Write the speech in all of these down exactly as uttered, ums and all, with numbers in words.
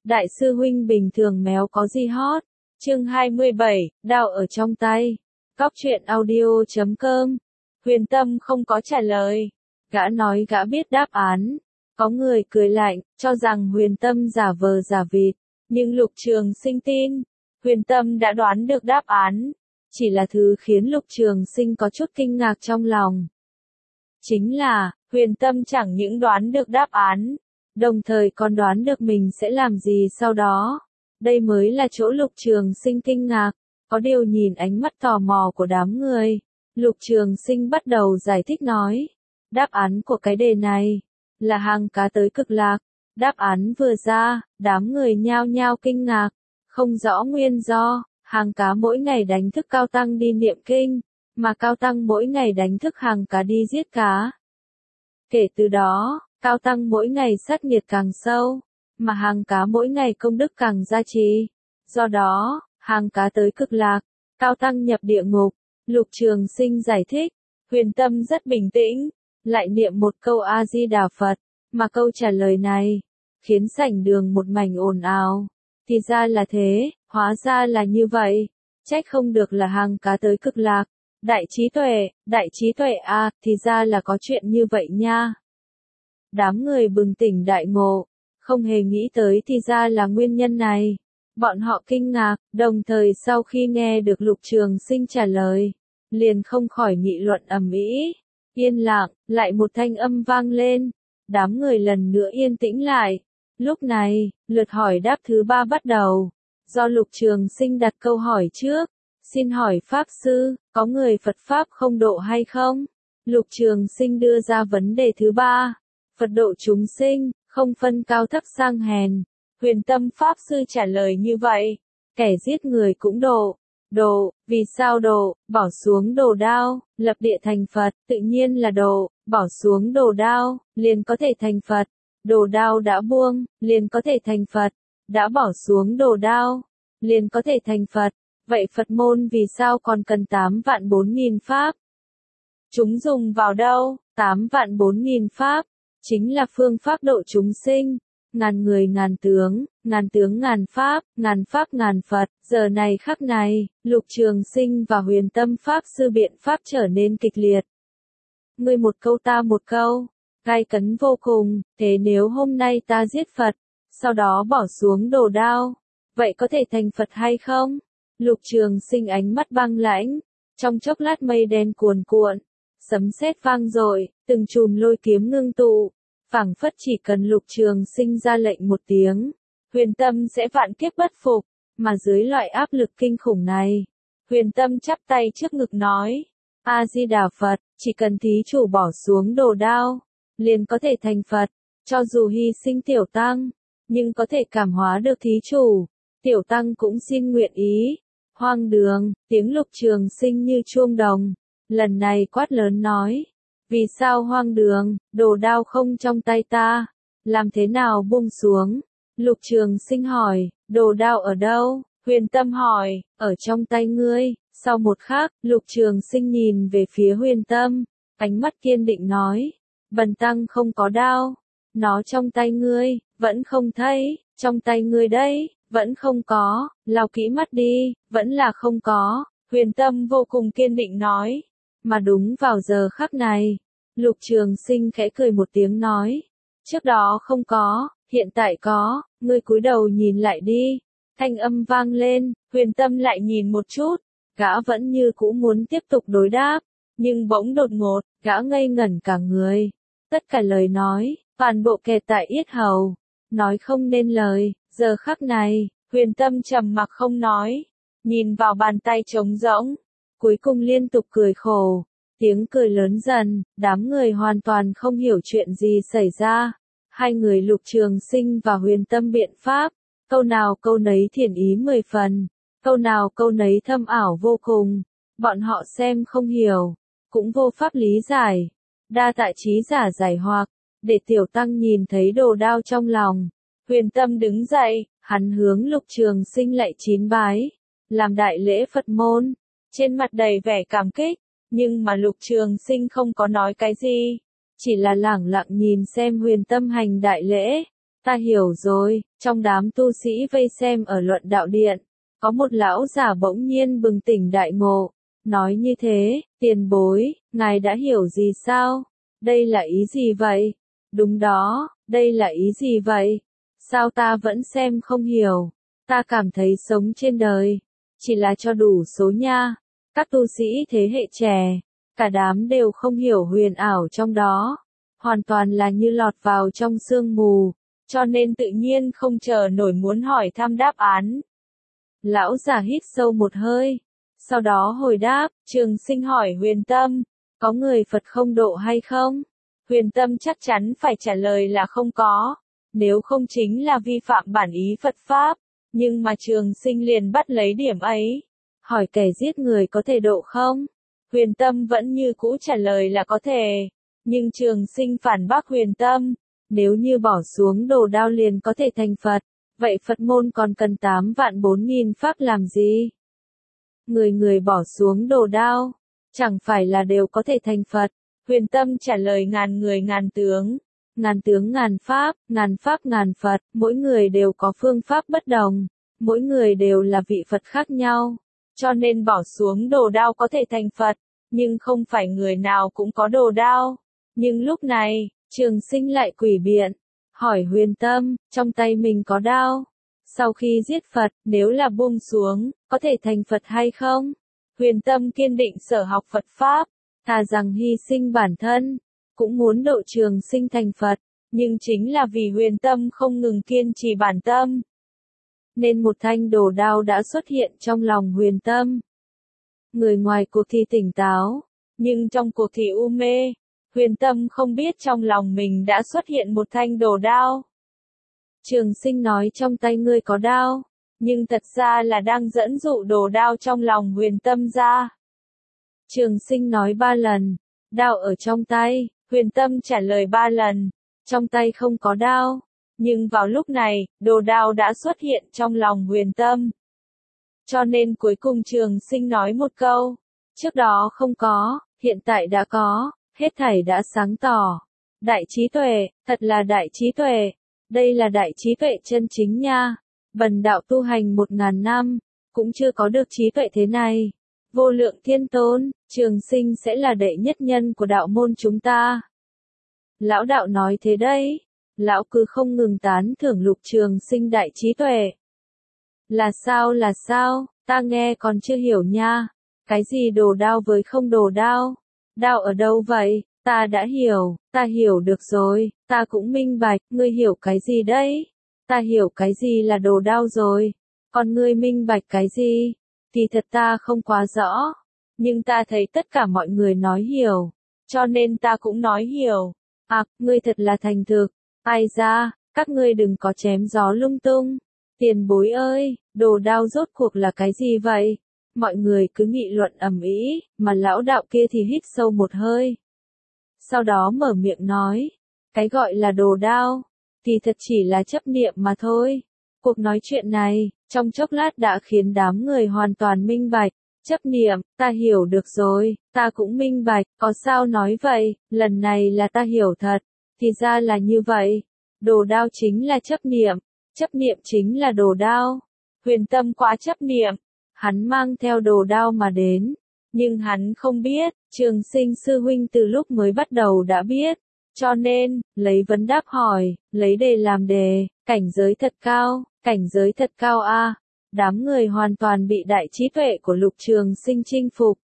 Đại sư huynh bình thường méo có gì hot? Chương hai mươi bảy, đao ở trong tay. Cóc truyện audio chấm com. Huyền Tâm không có trả lời. Gã nói gã biết đáp án. Có người cười lạnh, cho rằng Huyền Tâm giả vờ giả vịt. Nhưng Lục Trường Sinh tin. Huyền Tâm đã đoán được đáp án. Chỉ là thứ khiến Lục Trường Sinh có chút kinh ngạc trong lòng. Chính là, Huyền Tâm chẳng những đoán được đáp án, đồng thời còn đoán được mình sẽ làm gì sau đó. Đây mới là chỗ Lục Trường Sinh kinh ngạc. Có điều nhìn ánh mắt tò mò của đám người, Lục Trường Sinh bắt đầu giải thích nói. Đáp án của cái đề này là hàng cá tới cực lạc. Đáp án vừa ra, đám người nhao nhao kinh ngạc, không rõ nguyên do. Hàng cá mỗi ngày đánh thức Cao Tăng đi niệm kinh, mà Cao Tăng mỗi ngày đánh thức hàng cá đi giết cá. Kể từ đó, Cao Tăng mỗi ngày sát nghiệt càng sâu, mà hàng cá mỗi ngày công đức càng gia trì. Do đó, hàng cá tới cực lạc, Cao Tăng nhập địa ngục. Lục Trường Sinh giải thích. Huyền Tâm rất bình tĩnh, lại niệm một câu A-di-đà Phật, mà câu trả lời này khiến sảnh đường một mảnh ồn ào. Thì ra là thế, hóa ra là như vậy, trách không được là hàng cá tới cực lạc. Đại trí tuệ, đại trí tuệ à, thì ra là có chuyện như vậy nha. Đám người bừng tỉnh đại ngộ, không hề nghĩ tới thì ra là nguyên nhân này. Bọn họ kinh ngạc, đồng thời sau khi nghe được Lục Trường Sinh trả lời, liền không khỏi nghị luận ầm ĩ. Yên lặng, lại một thanh âm vang lên, đám người lần nữa yên tĩnh lại. Lúc này, lượt hỏi đáp thứ ba bắt đầu. Do Lục Trường Sinh đặt câu hỏi trước, xin hỏi Pháp Sư, có người Phật Pháp không độ hay không? Lục Trường Sinh đưa ra vấn đề thứ ba. Phật độ chúng sinh, không phân cao thấp sang hèn. Huyền Tâm Pháp Sư trả lời như vậy. Kẻ giết người cũng độ. Độ, vì sao độ? Bỏ xuống đồ đao, lập địa thành Phật, tự nhiên là độ. Bỏ xuống đồ đao, liền có thể thành Phật. Đồ đao đã buông, liền có thể thành Phật. Đã bỏ xuống đồ đao, liền có thể thành Phật. Vậy Phật môn vì sao còn cần tám vạn bốn nghìn pháp? Chúng dùng vào đâu? tám vạn bốn nghìn pháp, chính là phương pháp độ chúng sinh. Ngàn người ngàn tướng, ngàn tướng ngàn pháp, ngàn pháp ngàn Phật. Giờ này khắc này, Lục Trường Sinh và Huyền Tâm Pháp Sư biện pháp trở nên kịch liệt. Ngươi một câu ta một câu, gai cấn vô cùng. Thế nếu hôm nay ta giết Phật, sau đó bỏ xuống đồ đao, vậy có thể thành Phật hay không? Lục Trường Sinh ánh mắt băng lãnh, trong chốc lát mây đen cuồn cuộn, sấm sét vang dội, từng chùm lôi kiếm ngưng tụ, phảng phất chỉ cần Lục Trường Sinh ra lệnh một tiếng, Huyền Tâm sẽ vạn kiếp bất phục. Mà dưới loại áp lực kinh khủng này, Huyền Tâm chắp tay trước ngực nói, A-di-đà Phật, chỉ cần thí chủ bỏ xuống đồ đao, liền có thể thành Phật. Cho dù hy sinh tiểu tăng, nhưng có thể cảm hóa được thí chủ, tiểu tăng cũng xin nguyện ý. Hoang đường, tiếng Lục Trường Sinh như chuông đồng, lần này quát lớn nói. Vì sao hoang đường? Đồ đao không trong tay ta, làm thế nào buông xuống? Lục Trường Sinh hỏi. Đồ đao ở đâu? Huyền Tâm hỏi. Ở trong tay ngươi. Sau một khắc, Lục Trường Sinh nhìn về phía Huyền Tâm, ánh mắt kiên định nói. Bần tăng không có đao. Nó trong tay ngươi, vẫn không thấy. Trong tay ngươi đây, vẫn không có. Lau kỹ mắt đi, vẫn là không có. Huyền Tâm vô cùng kiên định nói. Mà đúng vào giờ khắc này, Lục Trường Sinh khẽ cười một tiếng nói. Trước đó không có, hiện tại có, ngươi cúi đầu nhìn lại đi. Thanh âm vang lên, Huyền Tâm lại nhìn một chút, gã vẫn như cũ muốn tiếp tục đối đáp, nhưng bỗng đột ngột, gã ngây ngẩn cả người. Tất cả lời nói, toàn bộ kẹt tại yết hầu, nói không nên lời. Giờ khắc này, Huyền Tâm trầm mặc không nói, nhìn vào bàn tay trống rỗng, cuối cùng liên tục cười khổ. Tiếng cười lớn dần, đám người hoàn toàn không hiểu chuyện gì xảy ra. Hai người Lục Trường Sinh và Huyền Tâm biện pháp, câu nào câu nấy thiện ý mười phần, câu nào câu nấy thâm ảo vô cùng. Bọn họ xem không hiểu, cũng vô pháp lý giải. Đa tạ trí giả giải hoặc, để tiểu tăng nhìn thấy đồ đao trong lòng. Huyền Tâm đứng dậy, hắn hướng Lục Trường Sinh lạy chín bái, làm đại lễ Phật môn, trên mặt đầy vẻ cảm kích. Nhưng mà Lục Trường Sinh không có nói cái gì, chỉ là lẳng lặng nhìn xem Huyền Tâm hành đại lễ. Ta hiểu rồi, trong đám tu sĩ vây xem ở luận đạo điện, có một lão giả bỗng nhiên bừng tỉnh đại ngộ, nói như thế, tiền bối, ngài đã hiểu gì sao? Đây là ý gì vậy? Đúng đó, đây là ý gì vậy? Sao ta vẫn xem không hiểu? Ta cảm thấy sống trên đời, chỉ là cho đủ số nha. Các tu sĩ thế hệ trẻ, cả đám đều không hiểu huyền ảo trong đó, hoàn toàn là như lọt vào trong sương mù, cho nên tự nhiên không chờ nổi muốn hỏi thăm đáp án. Lão giả hít sâu một hơi, sau đó hồi đáp, Trường Sinh hỏi Huyền Tâm, có người Phật không độ hay không? Huyền Tâm chắc chắn phải trả lời là không có, nếu không chính là vi phạm bản ý Phật Pháp, nhưng mà Trường Sinh liền bắt lấy điểm ấy. Hỏi kẻ giết người có thể độ không? Huyền Tâm vẫn như cũ trả lời là có thể, nhưng Trường Sinh phản bác Huyền Tâm, nếu như bỏ xuống đồ đao liền có thể thành Phật, vậy Phật môn còn cần tám vạn bốn nghìn pháp làm gì? Người người bỏ xuống đồ đao, chẳng phải là đều có thể thành Phật? Huyền Tâm trả lời ngàn người ngàn tướng, ngàn tướng ngàn pháp, ngàn pháp ngàn Phật, mỗi người đều có phương pháp bất đồng, mỗi người đều là vị Phật khác nhau, cho nên bỏ xuống đồ đao có thể thành Phật, nhưng không phải người nào cũng có đồ đao. Nhưng lúc này, Trường Sinh lại quỷ biện, hỏi Huyền Tâm, trong tay mình có đao, sau khi giết Phật, nếu là buông xuống, có thể thành Phật hay không? Huyền Tâm kiên định sở học Phật Pháp, thà rằng hy sinh bản thân, cũng muốn độ Trường Sinh thành Phật, nhưng chính là vì Huyền Tâm không ngừng kiên trì bản tâm, nên một thanh đồ đao đã xuất hiện trong lòng Huyền Tâm. Người ngoài cuộc thì tỉnh táo, nhưng trong cuộc thì u mê. Huyền Tâm không biết trong lòng mình đã xuất hiện một thanh đồ đao. Trường Sinh nói trong tay ngươi có đao, nhưng thật ra là đang dẫn dụ đồ đao trong lòng Huyền Tâm ra. Trường Sinh nói ba lần, đao ở trong tay, Huyền Tâm trả lời ba lần, trong tay không có đao. Nhưng vào lúc này, đồ đao đã xuất hiện trong lòng Huyền Tâm. Cho nên cuối cùng Trường Sinh nói một câu, trước đó không có, hiện tại đã có, hết thảy đã sáng tỏ. Đại trí tuệ, thật là đại trí tuệ, đây là đại trí tuệ chân chính nha. Bần đạo tu hành một ngàn năm, cũng chưa có được trí tuệ thế này. Vô lượng thiên tôn, Trường Sinh sẽ là đệ nhất nhân của đạo môn chúng ta. Lão đạo nói thế đấy, lão cứ không ngừng tán thưởng Lục Trường Sinh đại trí tuệ. Là sao là sao, ta nghe còn chưa hiểu nha. Cái gì đồ đao với không đồ đao? Đao ở đâu vậy? Ta đã hiểu, ta hiểu được rồi, ta cũng minh bạch, ngươi hiểu cái gì đấy? Ta hiểu cái gì là đồ đao rồi, còn ngươi minh bạch cái gì? Thì thật ta không quá rõ, nhưng ta thấy tất cả mọi người nói hiểu, cho nên ta cũng nói hiểu. À, ngươi thật là thành thực, ai ra, các ngươi đừng có chém gió lung tung. Tiền bối ơi, đồ đao rốt cuộc là cái gì vậy? Mọi người cứ nghị luận ầm ĩ, mà lão đạo kia thì hít sâu một hơi. Sau đó mở miệng nói, cái gọi là đồ đao, thì thật chỉ là chấp niệm mà thôi. Cuộc nói chuyện này, trong chốc lát đã khiến đám người hoàn toàn minh bạch. Chấp niệm, ta hiểu được rồi, ta cũng minh bạch, có sao nói vậy, lần này là ta hiểu thật, thì ra là như vậy. Đồ đao chính là chấp niệm, chấp niệm chính là đồ đao. Huyền Tâm quá chấp niệm, hắn mang theo đồ đao mà đến, nhưng hắn không biết, Trường Sinh sư huynh từ lúc mới bắt đầu đã biết, cho nên, lấy vấn đáp hỏi, lấy đề làm đề, cảnh giới thật cao, cảnh giới thật cao a. Đám người hoàn toàn bị đại trí tuệ của Lục Trường Sinh chinh phục.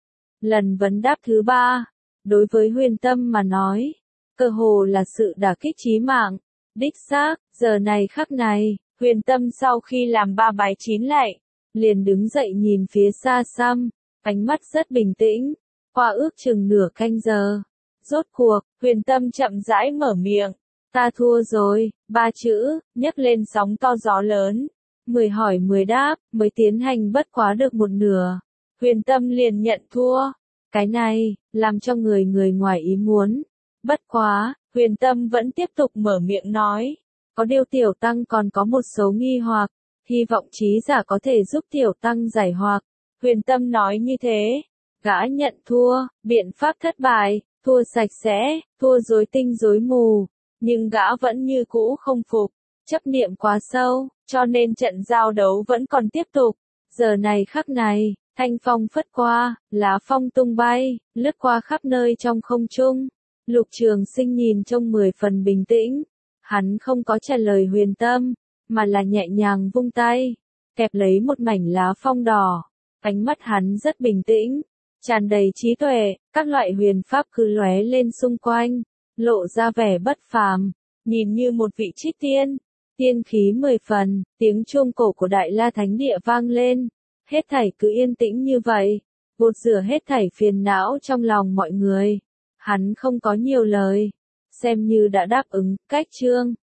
Lần vấn đáp thứ ba, đối với Huyền Tâm mà nói, cơ hồ là sự đả kích chí mạng. Đích xác, giờ này khắc này, Huyền Tâm sau khi làm ba bài chín lạy, liền đứng dậy nhìn phía xa xăm, ánh mắt rất bình tĩnh. Qua ước chừng nửa canh giờ, rốt cuộc, Huyền Tâm chậm rãi mở miệng, ta thua rồi, ba chữ, nhấc lên sóng to gió lớn. Mười hỏi mười đáp, mới tiến hành bất quá được một nửa. Huyền Tâm liền nhận thua. Cái này, làm cho người người ngoài ý muốn. Bất quá, Huyền Tâm vẫn tiếp tục mở miệng nói. Có điều tiểu tăng còn có một số nghi hoặc, hy vọng trí giả có thể giúp tiểu tăng giải hoặc. Huyền Tâm nói như thế. Gã nhận thua, biện pháp thất bại, thua sạch sẽ, thua rối tinh rối mù. Nhưng gã vẫn như cũ không phục, chấp niệm quá sâu, cho nên trận giao đấu vẫn còn tiếp tục. Giờ này khắc này, thanh phong phất qua, lá phong tung bay, lướt qua khắp nơi trong không trung. Lục Trường Sinh nhìn trông mười phần bình tĩnh, hắn không có trả lời Huyền Tâm, mà là nhẹ nhàng vung tay, kẹp lấy một mảnh lá phong đỏ. Ánh mắt hắn rất bình tĩnh, tràn đầy trí tuệ, các loại huyền pháp cứ lóe lên xung quanh, lộ ra vẻ bất phàm, nhìn như một vị trích tiên, tiên khí mười phần, tiếng chuông cổ của Đại La Thánh Địa vang lên, hết thảy cứ yên tĩnh như vậy, gột rửa hết thảy phiền não trong lòng mọi người. Hắn không có nhiều lời, xem như đã đáp ứng, cách chương.